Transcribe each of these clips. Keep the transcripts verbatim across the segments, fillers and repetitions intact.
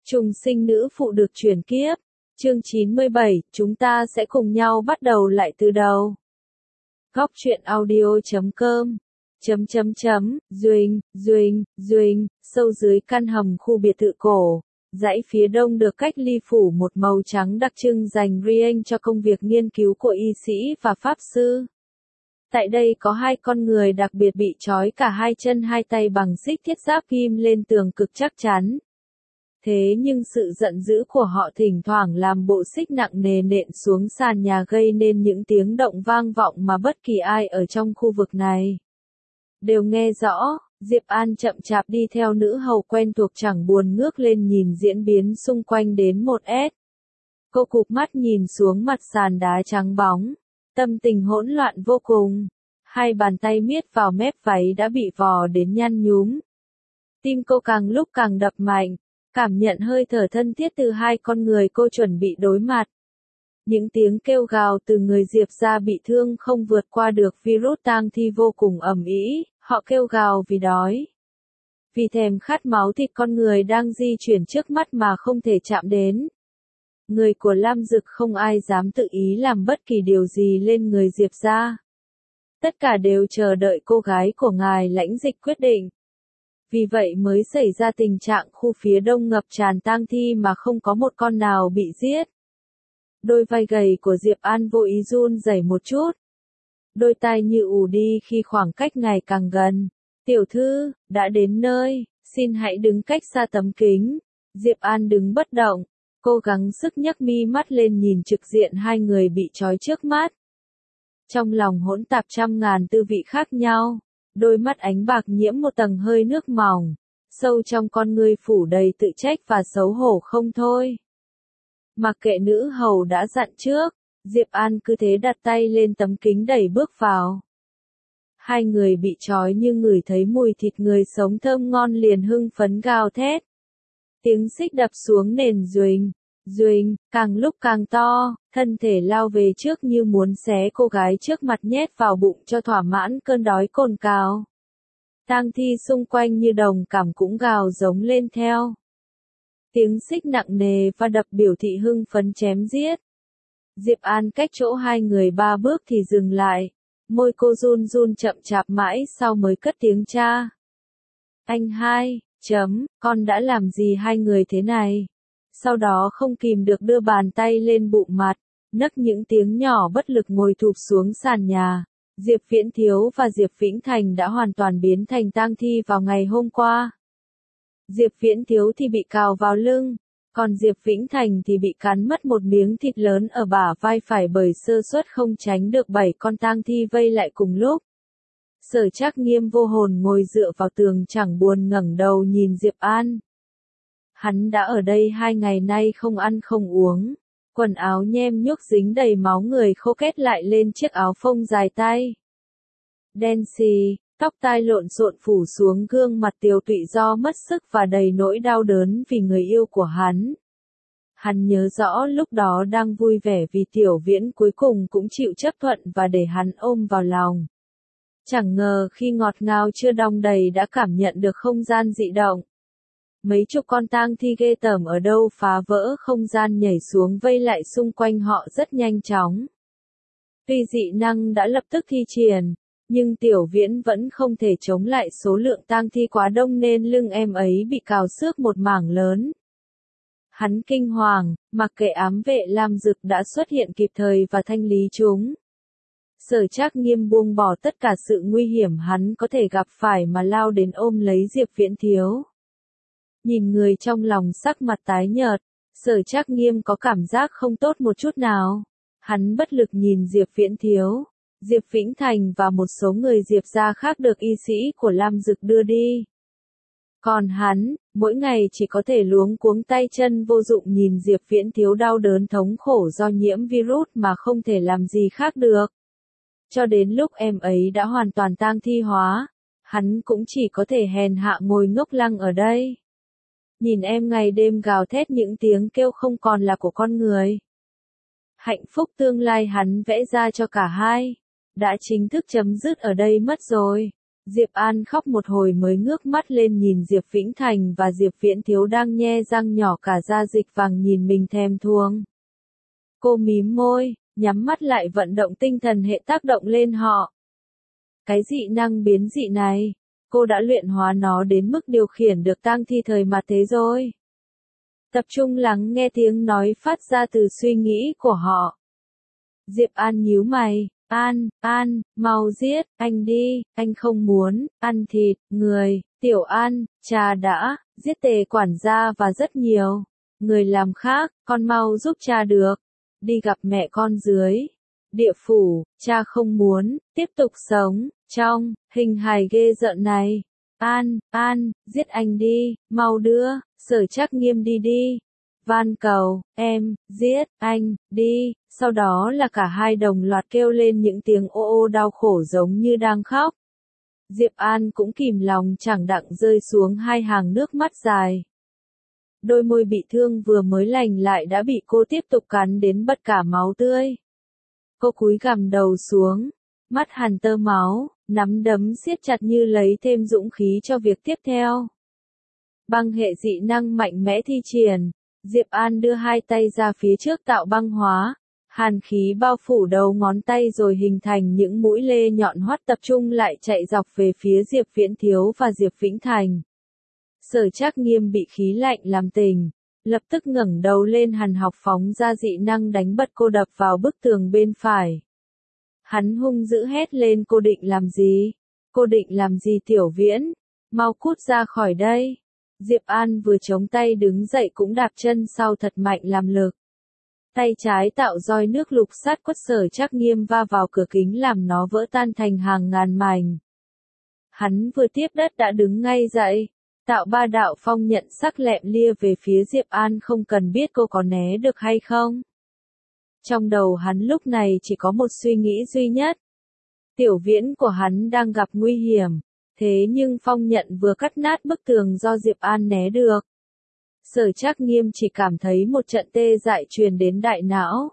Trùng sinh nữ phụ được chuyển kiếp. Chương chín mươi bảy, chúng ta sẽ cùng nhau bắt đầu lại từ đầu. Góc truyện audio chấm com chấm chấm chấm, Duyên, Duyên, Duyên, sâu dưới căn hầm khu biệt thự cổ. Dãy phía đông được cách ly phủ một màu trắng đặc trưng dành riêng cho công việc nghiên cứu của y sĩ và pháp sư. Tại đây có hai con người đặc biệt bị trói cả hai chân hai tay bằng xích thiết giáp ghim lên tường cực chắc chắn. Thế nhưng sự giận dữ của họ thỉnh thoảng làm bộ xích nặng nề nện xuống sàn nhà gây nên những tiếng động vang vọng mà bất kỳ ai ở trong khu vực này đều nghe rõ. Diệp An chậm chạp đi theo nữ hầu quen thuộc chẳng buồn ngước lên nhìn diễn biến xung quanh đến một ét. Cô cụp mắt nhìn xuống mặt sàn đá trắng bóng, tâm tình hỗn loạn vô cùng. Hai bàn tay miết vào mép váy đã bị vò đến nhăn nhúm. Tim cô càng lúc càng đập mạnh, cảm nhận hơi thở thân thiết từ hai con người cô chuẩn bị đối mặt. Những tiếng kêu gào từ người Diệp gia bị thương không vượt qua được virus tang thi vô cùng ầm ĩ, họ kêu gào vì đói. Vì thèm khát máu thịt con người đang di chuyển trước mắt mà không thể chạm đến. Người của Lam Dực không ai dám tự ý làm bất kỳ điều gì lên người Diệp gia. Tất cả đều chờ đợi cô gái của ngài Lãnh Dịch quyết định. Vì vậy mới xảy ra tình trạng khu phía đông ngập tràn tang thi mà không có một con nào bị giết. Đôi vai gầy của Diệp An vô ý run rẩy một chút. Đôi tai như ù đi khi khoảng cách ngày càng gần. Tiểu thư, đã đến nơi, xin hãy đứng cách xa tấm kính. Diệp An đứng bất động, cố gắng sức nhấc mi mắt lên nhìn trực diện hai người bị trói trước mắt. Trong lòng hỗn tạp trăm ngàn tư vị khác nhau. Đôi mắt ánh bạc nhiễm một tầng hơi nước mỏng, sâu trong con ngươi phủ đầy tự trách và xấu hổ không thôi. Mặc kệ nữ hầu đã dặn trước, Diệp An cứ thế đặt tay lên tấm kính đẩy bước vào. Hai người bị trói như ngửi thấy mùi thịt người sống thơm ngon liền hưng phấn gào thét. Tiếng xích đập xuống nền ruỳnh, ruỳnh, càng lúc càng to, thân thể lao về trước như muốn xé cô gái trước mặt nhét vào bụng cho thỏa mãn cơn đói cồn cào. Tang thi xung quanh như đồng cảm cũng gào giống lên theo. Tiếng xích nặng nề và đập biểu thị hưng phấn chém giết. Diệp An cách chỗ hai người ba bước thì dừng lại, môi cô run run chậm chạp mãi sau mới cất tiếng cha. Anh hai, chấm, con đã làm gì hai người thế này? Sau đó không kìm được đưa bàn tay lên bụng mặt, nấc những tiếng nhỏ bất lực ngồi thụp xuống sàn nhà. Diệp Viễn Thiếu và Diệp Vĩnh Thành đã hoàn toàn biến thành tang thi vào ngày hôm qua. Diệp Viễn Thiếu thì bị cào vào lưng, còn Diệp Vĩnh Thành thì bị cắn mất một miếng thịt lớn ở bả vai phải bởi sơ suất không tránh được bảy con tang thi vây lại cùng lúc. Sở Trác Nghiêm vô hồn ngồi dựa vào tường chẳng buồn ngẩng đầu nhìn Diệp An. Hắn đã ở đây hai ngày nay không ăn không uống, quần áo nhem nhuốc dính đầy máu người khô kết lại lên chiếc áo phông dài tay. Đen xì, tóc tai lộn xộn phủ xuống gương mặt tiều tụy do mất sức và đầy nỗi đau đớn vì người yêu của hắn. Hắn nhớ rõ lúc đó đang vui vẻ vì Tiểu Viễn cuối cùng cũng chịu chấp thuận và để hắn ôm vào lòng. Chẳng ngờ khi ngọt ngào chưa đong đầy đã cảm nhận được không gian dị động. Mấy chục con tang thi ghê tởm ở đâu phá vỡ không gian nhảy xuống vây lại xung quanh họ rất nhanh chóng. Tuy dị năng đã lập tức thi triển, nhưng Tiểu Viễn vẫn không thể chống lại số lượng tang thi quá đông nên lưng em ấy bị cào xước một mảng lớn. Hắn kinh hoàng, mặc kệ ám vệ Lam Dực đã xuất hiện kịp thời và thanh lý chúng. Sở Trác Nghiêm buông bỏ tất cả sự nguy hiểm hắn có thể gặp phải mà lao đến ôm lấy Diệp Viễn Thiếu. Nhìn người trong lòng sắc mặt tái nhợt, Sở Trác Nghiêm có cảm giác không tốt một chút nào. Hắn bất lực nhìn Diệp Viễn Thiếu, Diệp Vĩnh Thành và một số người Diệp gia khác được y sĩ của Lam Dực đưa đi. Còn hắn, mỗi ngày chỉ có thể luống cuống tay chân vô dụng nhìn Diệp Viễn Thiếu đau đớn thống khổ do nhiễm virus mà không thể làm gì khác được. Cho đến lúc em ấy đã hoàn toàn tang thi hóa, hắn cũng chỉ có thể hèn hạ ngồi ngốc lăng ở đây. Nhìn em ngày đêm gào thét những tiếng kêu không còn là của con người. Hạnh phúc tương lai hắn vẽ ra cho cả hai, đã chính thức chấm dứt ở đây mất rồi. Diệp An khóc một hồi mới ngước mắt lên nhìn Diệp Vĩnh Thành và Diệp Viễn Thiếu đang nhe răng nhỏ cả da dịch vàng nhìn mình thèm thuồng. Cô mím môi, nhắm mắt lại vận động tinh thần hệ tác động lên họ. Cái dị năng biến dị này, cô đã luyện hóa nó đến mức điều khiển được tang thi thời mà thế rồi. Tập trung lắng nghe tiếng nói phát ra từ suy nghĩ của họ. Diệp An nhíu mày, An, An, mau giết, anh đi, anh không muốn, ăn thịt, người, Tiểu An, cha đã, giết Tề quản gia và rất nhiều người làm khác, con mau giúp cha được, đi gặp mẹ con dưới địa phủ, cha không muốn tiếp tục sống trong hình hài ghê rợn này. An, An, giết anh đi, mau đưa Sở Trác Nghiêm đi đi. Van cầu, em, giết anh, đi. Sau đó là cả hai đồng loạt kêu lên những tiếng ô ô đau khổ giống như đang khóc. Diệp An cũng kìm lòng chẳng đặng rơi xuống hai hàng nước mắt dài. Đôi môi bị thương vừa mới lành lại đã bị cô tiếp tục cắn đến bật cả máu tươi. Cô cúi gằm đầu xuống, mắt hằn tơ máu, nắm đấm siết chặt như lấy thêm dũng khí cho việc tiếp theo. Băng hệ dị năng mạnh mẽ thi triển, Diệp An đưa hai tay ra phía trước tạo băng hóa, hàn khí bao phủ đầu ngón tay rồi hình thành những mũi lê nhọn hoắt tập trung lại chạy dọc về phía Diệp Viễn Thiếu và Diệp Vĩnh Thành. Sở Trác Nghiêm bị khí lạnh làm tỉnh, lập tức ngẩng đầu lên hằn học phóng ra dị năng đánh bật cô đập vào bức tường bên phải. Hắn hung dữ hét lên, cô định làm gì? Cô định làm gì Tiểu Viễn? Mau cút ra khỏi đây. Diệp An vừa chống tay đứng dậy cũng đạp chân sau thật mạnh làm lực. Tay trái tạo roi nước lục sát quất Sở Trác Nghiêm va vào cửa kính làm nó vỡ tan thành hàng ngàn mảnh. Hắn vừa tiếp đất đã đứng ngay dậy, tạo ba đạo phong nhận sắc lẹm lia về phía Diệp An, không cần biết cô có né được hay không. Trong đầu hắn lúc này chỉ có một suy nghĩ duy nhất. Tiểu Viễn của hắn đang gặp nguy hiểm, thế nhưng phong nhận vừa cắt nát bức tường do Diệp An né được. Sở Trác Nghiêm chỉ cảm thấy một trận tê dại truyền đến đại não.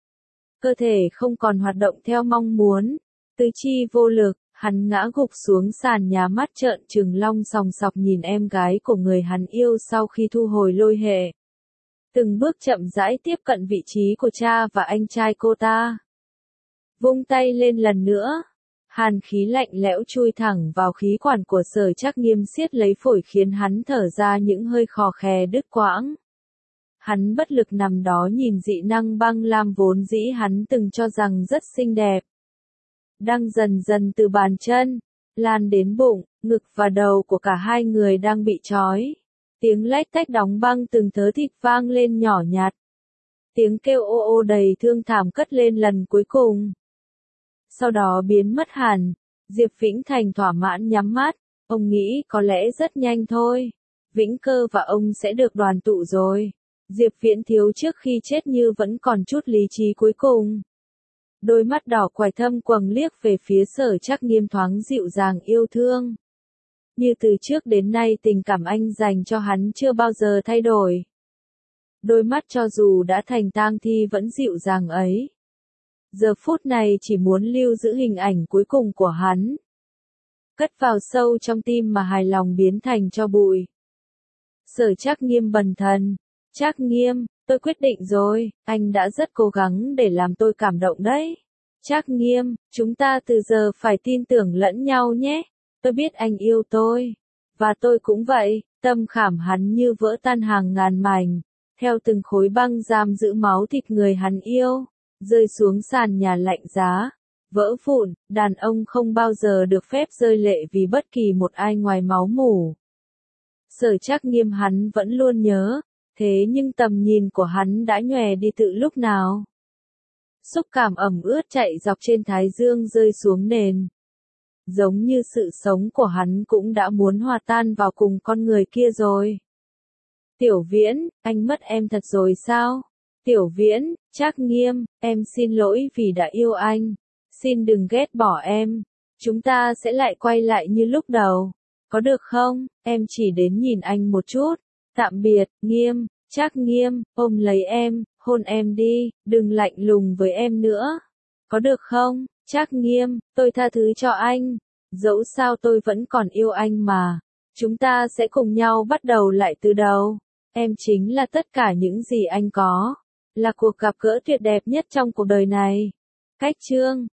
Cơ thể không còn hoạt động theo mong muốn, tứ chi vô lực, hắn ngã gục xuống sàn nhà, mắt trợn trừng long sòng sọc nhìn em gái của người hắn yêu sau khi thu hồi lôi hệ. Từng bước chậm rãi tiếp cận vị trí của cha và anh trai cô ta. Vung tay lên lần nữa. Hàn khí lạnh lẽo chui thẳng vào khí quản của Sở Trác Nghiêm siết lấy phổi khiến hắn thở ra những hơi khò khè đứt quãng. Hắn bất lực nằm đó nhìn dị năng băng lam vốn dĩ hắn từng cho rằng rất xinh đẹp. Đang dần dần từ bàn chân, lan đến bụng, ngực và đầu của cả hai người đang bị trói. Tiếng lách tách đóng băng từng thớ thịt vang lên nhỏ nhặt. Tiếng kêu ô ô đầy thương thảm cất lên lần cuối cùng. Sau đó biến mất hẳn. Diệp Vĩnh Thành thỏa mãn nhắm mắt, ông nghĩ có lẽ rất nhanh thôi. Vĩnh Cơ và ông sẽ được đoàn tụ rồi. Diệp Viễn Thiếu trước khi chết như vẫn còn chút lý trí cuối cùng. Đôi mắt đỏ quài thâm quầng liếc về phía Sở Trác Nghiêm thoáng dịu dàng yêu thương. Như từ trước đến nay tình cảm anh dành cho hắn chưa bao giờ thay đổi. Đôi mắt cho dù đã thành tang thi vẫn dịu dàng ấy. Giờ phút này chỉ muốn lưu giữ hình ảnh cuối cùng của hắn. Cất vào sâu trong tim mà hài lòng biến thành tro bụi. Sở Trác Nghiêm bần thần. Trác Nghiêm, tôi quyết định rồi, anh đã rất cố gắng để làm tôi cảm động đấy. Trác Nghiêm, chúng ta từ giờ phải tin tưởng lẫn nhau nhé. Tôi biết anh yêu tôi. Và tôi cũng vậy. Tâm khảm hắn như vỡ tan hàng ngàn mảnh. Theo từng khối băng giam giữ máu thịt người hắn yêu. Rơi xuống sàn nhà lạnh giá. Vỡ vụn, đàn ông không bao giờ được phép rơi lệ vì bất kỳ một ai ngoài máu mủ. Sở Trác Nghiêm hắn vẫn luôn nhớ. Thế nhưng tầm nhìn của hắn đã nhòe đi từ lúc nào? Xúc cảm ẩm ướt chạy dọc trên thái dương rơi xuống nền. Giống như sự sống của hắn cũng đã muốn hòa tan vào cùng con người kia rồi. Tiểu Viễn, anh mất em thật rồi sao? Tiểu Viễn, Trác Nghiêm, em xin lỗi vì đã yêu anh. Xin đừng ghét bỏ em. Chúng ta sẽ lại quay lại như lúc đầu. Có được không? Em chỉ đến nhìn anh một chút. Tạm biệt, Nghiêm. Trác Nghiêm, ôm lấy em, hôn em đi, đừng lạnh lùng với em nữa. Có được không? Trác Nghiêm, tôi tha thứ cho anh. Dẫu sao tôi vẫn còn yêu anh mà. Chúng ta sẽ cùng nhau bắt đầu lại từ đầu. Em chính là tất cả những gì anh có. Là cuộc gặp gỡ tuyệt đẹp nhất trong cuộc đời này. Cách chương